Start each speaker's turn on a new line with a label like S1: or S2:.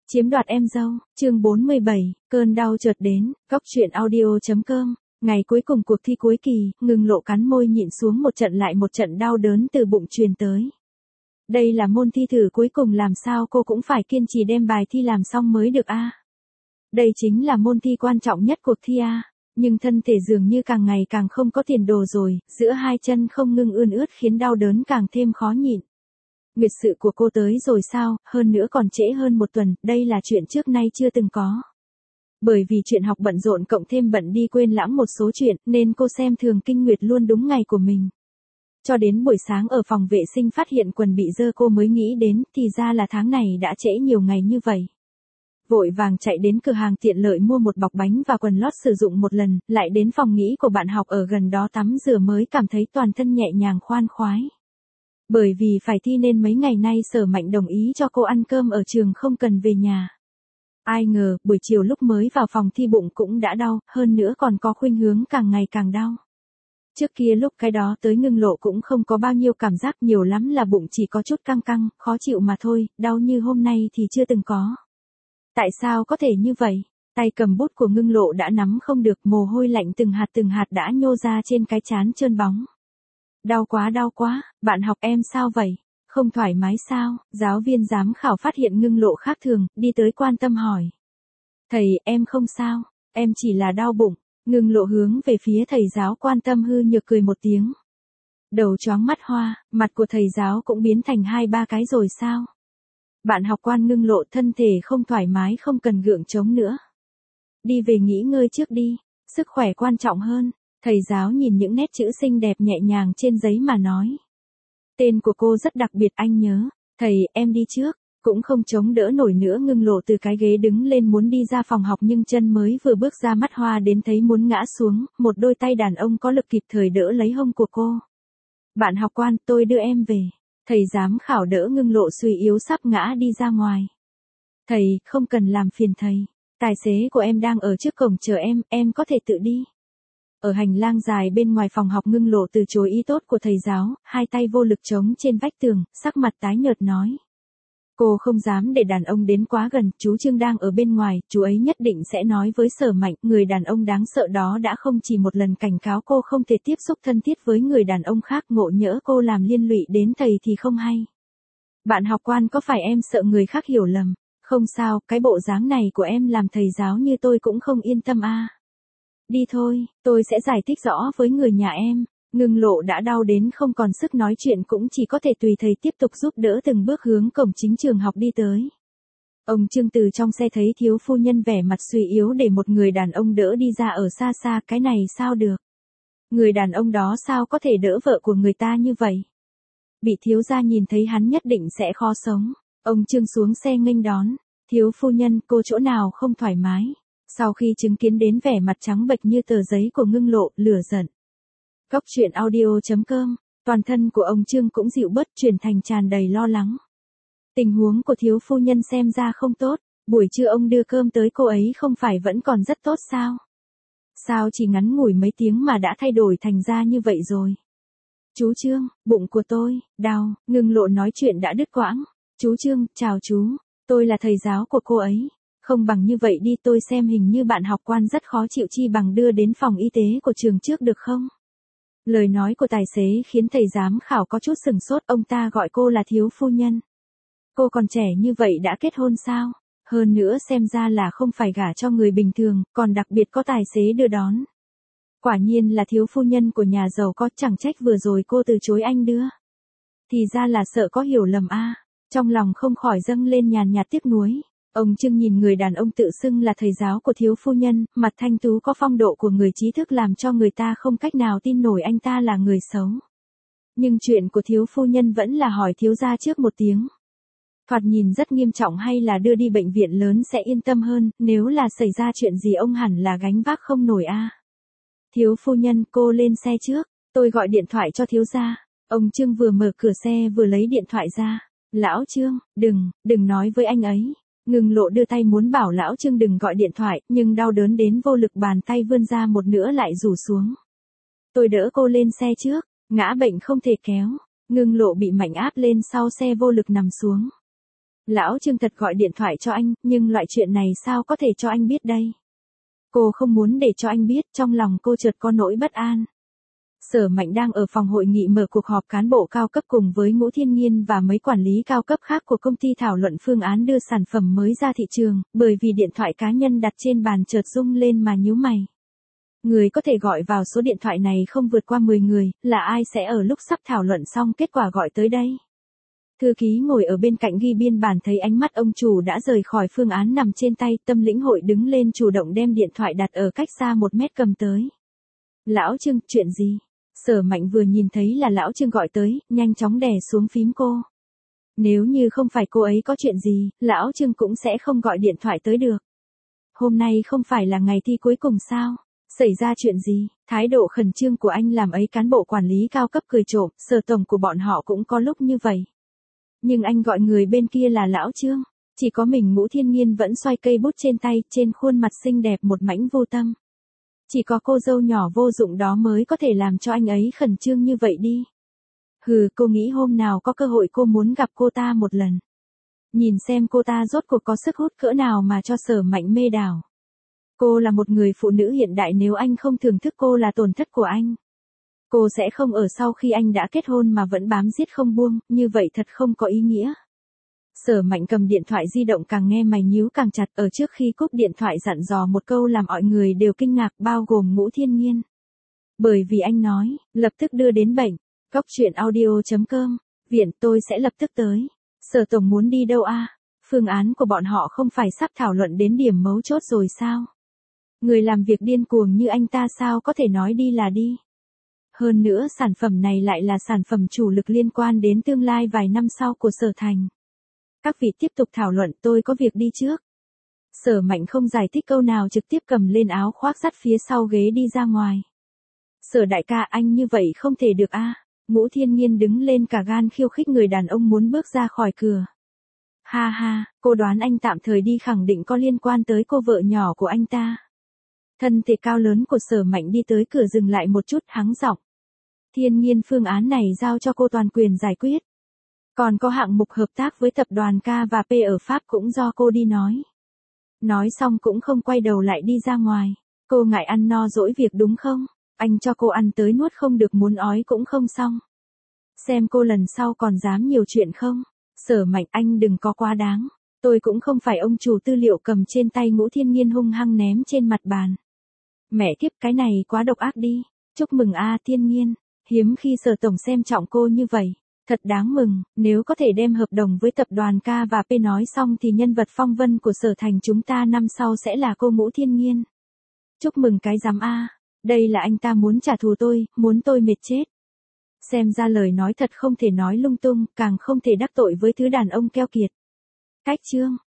S1: Chiếm đoạt em dâu, chương 47, cơn đau chợt đến, góc truyện audio.com. Ngày cuối cùng cuộc thi cuối kỳ, Ngưng Lộ cắn môi nhịn xuống một trận lại một trận đau đớn từ bụng truyền tới. Đây là môn thi thử cuối cùng, làm sao cô cũng phải kiên trì đem bài thi làm xong mới được a. Đây chính là môn thi quan trọng nhất cuộc thi a. Nhưng thân thể dường như càng ngày càng không có tiền đồ rồi, giữa hai chân không ngưng ươn ướt khiến đau đớn càng thêm khó nhịn. Nguyệt sự của cô tới rồi sao, hơn nữa còn trễ hơn một tuần, đây là chuyện trước nay chưa từng có. Bởi vì chuyện học bận rộn cộng thêm bận đi quên lãng một số chuyện, nên cô xem thường kinh nguyệt luôn đúng ngày của mình. Cho đến buổi sáng ở phòng vệ sinh phát hiện quần bị dơ cô mới nghĩ đến, thì ra là tháng này đã trễ nhiều ngày như vậy. Vội vàng chạy đến cửa hàng tiện lợi mua một bọc bánh và quần lót sử dụng một lần, lại đến phòng nghỉ của bạn học ở gần đó tắm rửa mới cảm thấy toàn thân nhẹ nhàng khoan khoái. Bởi vì phải thi nên mấy ngày nay Sở Mạnh đồng ý cho cô ăn cơm ở trường không cần về nhà. Ai ngờ, buổi chiều lúc mới vào phòng thi bụng cũng đã đau, hơn nữa còn có khuynh hướng càng ngày càng đau. Trước kia lúc cái đó tới Ngưng Lộ cũng không có bao nhiêu cảm giác, nhiều lắm là bụng chỉ có chút căng căng, khó chịu mà thôi, đau như hôm nay thì chưa từng có. Tại sao có thể như vậy? Tay cầm bút của Ngưng Lộ đã nắm không được, mồ hôi lạnh từng hạt đã nhô ra trên cái trán trơn bóng. Đau quá, bạn học em sao vậy? Không thoải mái sao? Giáo viên giám khảo phát hiện Ngưng Lộ khác thường, đi tới quan tâm hỏi. Thầy, em không sao, em chỉ là đau bụng. Ngưng Lộ hướng về phía thầy giáo quan tâm hư nhược cười một tiếng. Đầu choáng mắt hoa, mặt của thầy giáo cũng biến thành 2-3 cái rồi sao? Bạn học quan Ngưng Lộ thân thể không thoải mái không cần gượng chống nữa. Đi về nghỉ ngơi trước đi, sức khỏe quan trọng hơn. Thầy giáo nhìn những nét chữ xinh đẹp nhẹ nhàng trên giấy mà nói. Tên của cô rất đặc biệt anh nhớ. Thầy, em đi trước. Cũng không chống đỡ nổi nữa, Ngưng Lộ từ cái ghế đứng lên muốn đi ra phòng học nhưng chân mới vừa bước ra mắt hoa đến thấy muốn ngã xuống, một đôi tay đàn ông có lực kịp thời đỡ lấy hông của cô. Bạn học quan, tôi đưa em về. Thầy giám khảo đỡ Ngưng Lộ suy yếu sắp ngã đi ra ngoài. Thầy, không cần làm phiền thầy. Tài xế của em đang ở trước cổng chờ em có thể tự đi. Ở hành lang dài bên ngoài phòng học, Ngưng Lộ từ chối ý tốt của thầy giáo, hai tay vô lực chống trên vách tường, sắc mặt tái nhợt nói. Cô không dám để đàn ông đến quá gần, chú Trương đang ở bên ngoài, chú ấy nhất định sẽ nói với Sở Mạnh, người đàn ông đáng sợ đó đã không chỉ một lần cảnh cáo cô không thể tiếp xúc thân thiết với người đàn ông khác, ngộ nhỡ cô làm liên lụy đến thầy thì không hay. Bạn học quan, có phải em sợ người khác hiểu lầm? Không sao, cái bộ dáng này của em làm thầy giáo như tôi cũng không yên tâm a. Đi thôi, tôi sẽ giải thích rõ với người nhà em. Ngưng Lộ đã đau đến không còn sức nói chuyện, cũng chỉ có thể tùy thầy tiếp tục giúp đỡ từng bước hướng cổng chính trường học đi tới. Ông Trương từ trong xe thấy thiếu phu nhân vẻ mặt suy yếu để một người đàn ông đỡ đi ra ở xa xa, cái này sao được? Người đàn ông đó sao có thể đỡ vợ của người ta như vậy? Bị thiếu gia nhìn thấy hắn nhất định sẽ khó sống. Ông Trương xuống xe nghênh đón. Thiếu phu nhân, cô chỗ nào không thoải mái? Sau khi chứng kiến đến vẻ mặt trắng bệch như tờ giấy của Ngưng Lộ, lửa giận. Góc truyện audio.com, toàn thân của ông Trương cũng dịu bớt, chuyển thành tràn đầy lo lắng. Tình huống của thiếu phu nhân xem ra không tốt, buổi trưa ông đưa cơm tới cô ấy không phải vẫn còn rất tốt sao? Sao chỉ ngắn ngủi mấy tiếng mà đã thay đổi thành ra như vậy rồi? Chú Trương, bụng của tôi, đau. Ngưng Lộ nói chuyện đã đứt quãng. Chú Trương, chào chú, tôi là thầy giáo của cô ấy. Không bằng như vậy đi, tôi xem hình như bạn học quan rất khó chịu, chi bằng đưa đến phòng y tế của trường trước được không? Lời nói của tài xế khiến thầy giám khảo có chút sừng sốt, ông ta gọi cô là thiếu phu nhân. Cô còn trẻ như vậy đã kết hôn sao? Hơn nữa xem ra là không phải gả cho người bình thường, còn đặc biệt có tài xế đưa đón. Quả nhiên là thiếu phu nhân của nhà giàu có, chẳng trách vừa rồi cô từ chối anh đưa. Thì ra là sợ có hiểu lầm a. Trong lòng không khỏi dâng lên nhàn nhạt tiếc nuối. Ông Trương nhìn người đàn ông tự xưng là thầy giáo của thiếu phu nhân, mặt thanh tú có phong độ của người trí thức làm cho người ta không cách nào tin nổi anh ta là người xấu. Nhưng chuyện của thiếu phu nhân vẫn là hỏi thiếu gia trước một tiếng. Thoạt nhìn rất nghiêm trọng, hay là đưa đi bệnh viện lớn sẽ yên tâm hơn, nếu là xảy ra chuyện gì ông hẳn là gánh vác không nổi a. Thiếu phu nhân, cô lên xe trước, tôi gọi điện thoại cho thiếu gia. Ông Trương vừa mở cửa xe vừa lấy điện thoại ra. Lão Trương, đừng nói với anh ấy. Ngưng Lộ đưa tay muốn bảo lão Trương đừng gọi điện thoại, nhưng đau đớn đến vô lực, bàn tay vươn ra một nữa lại rủ xuống. Tôi đỡ cô lên xe trước, ngã bệnh không thể kéo. Ngưng Lộ bị mạnh áp lên sau xe vô lực nằm xuống. Lão Trương thật gọi điện thoại cho anh, nhưng loại chuyện này sao có thể cho anh biết đây? Cô không muốn để cho anh biết, trong lòng cô chợt có nỗi bất an. Sở Mạnh đang ở phòng hội nghị mở cuộc họp cán bộ cao cấp cùng với Ngũ Thiên Nhiên và mấy quản lý cao cấp khác của công ty thảo luận phương án đưa sản phẩm mới ra thị trường, bởi vì điện thoại cá nhân đặt trên bàn chợt rung lên mà nhíu mày. Người có thể gọi vào số điện thoại này không vượt qua 10 người, là ai sẽ ở lúc sắp thảo luận xong kết quả gọi tới đây? Thư ký ngồi ở bên cạnh ghi biên bản thấy ánh mắt ông chủ đã rời khỏi phương án nằm trên tay, Tâm lĩnh hội đứng lên chủ động đem điện thoại đặt ở cách xa 1 mét cầm tới. Lão Trương, chuyện gì? Sở Mạnh vừa nhìn thấy là Lão Trương gọi tới, nhanh chóng đè xuống phím cô. Nếu như không phải cô ấy có chuyện gì, Lão Trương cũng sẽ không gọi điện thoại tới được. Hôm nay không phải là ngày thi cuối cùng sao? Xảy ra chuyện gì? Thái độ khẩn trương của anh làm ấy cán bộ quản lý cao cấp cười trộm, Sở tổng của bọn họ cũng có lúc như vậy. Nhưng anh gọi người bên kia là Lão Trương, chỉ có mình Ngũ Thiên Nhiên vẫn xoay cây bút trên tay, trên khuôn mặt xinh đẹp một mảnh vô tâm. Chỉ có cô dâu nhỏ vô dụng đó mới có thể làm cho anh ấy khẩn trương như vậy đi. Hừ, cô nghĩ hôm nào có cơ hội cô muốn gặp cô ta một lần. Nhìn xem cô ta rốt cuộc có sức hút cỡ nào mà cho Sở Mạnh mê đảo. Cô là một người phụ nữ hiện đại, nếu anh không thưởng thức cô là tổn thất của anh. Cô sẽ không ở sau khi anh đã kết hôn mà vẫn bám giết không buông, như vậy thật không có ý nghĩa. Sở Mạnh cầm điện thoại di động càng nghe mày nhíu càng chặt, ở trước khi cúp điện thoại dặn dò một câu làm mọi người đều kinh ngạc, bao gồm Ngũ Thiên Nhiên. Bởi vì anh nói, lập tức đưa đến bệnh. Góc truyện audio.com, viện tôi sẽ lập tức tới. Sở tổng muốn đi đâu a? Phương án của bọn họ không phải sắp thảo luận đến điểm mấu chốt rồi sao? Người làm việc điên cuồng như anh ta sao có thể nói đi là đi? Hơn nữa sản phẩm này lại là sản phẩm chủ lực liên quan đến tương lai vài năm sau của Sở Thành. Các vị tiếp tục thảo luận, tôi có việc đi trước. Sở Mạnh không giải thích câu nào, trực tiếp cầm lên áo khoác dắt phía sau ghế đi ra ngoài. Sở đại ca, anh như vậy không thể được a. Ngũ Thiên Nhiên đứng lên cả gan khiêu khích người đàn ông muốn bước ra khỏi cửa. Ha ha, cô đoán anh tạm thời đi khẳng định có liên quan tới cô vợ nhỏ của anh ta. Thân thể cao lớn của Sở Mạnh đi tới cửa dừng lại một chút, hắng giọng. Thiên Nhiên, phương án này giao cho cô toàn quyền giải quyết. Còn có hạng mục hợp tác với tập đoàn K và P ở Pháp cũng do cô đi nói. Nói xong cũng không quay đầu lại đi ra ngoài. Cô ngại ăn no dỗi việc đúng không? Anh cho cô ăn tới nuốt không được, muốn ói cũng không xong. Xem cô lần sau còn dám nhiều chuyện không? Sở Mạnh, anh đừng có quá đáng. Tôi cũng không phải ông chủ tư liệu, cầm trên tay Ngũ Thiên Nhiên hung hăng ném trên mặt bàn. Mẹ kiếp, cái này quá độc ác đi. Chúc mừng a Thiên Nhiên. Hiếm khi Sở tổng xem trọng cô như vậy. Thật đáng mừng, nếu có thể đem hợp đồng với tập đoàn K và P nói xong thì nhân vật phong vân của Sở Thành chúng ta năm sau sẽ là cô Ngũ Thiên Nhiên. Chúc mừng cái rắm a. Đây là anh ta muốn trả thù tôi, muốn tôi mệt chết. Xem ra lời nói thật không thể nói lung tung, càng không thể đắc tội với thứ đàn ông keo kiệt. Cách chương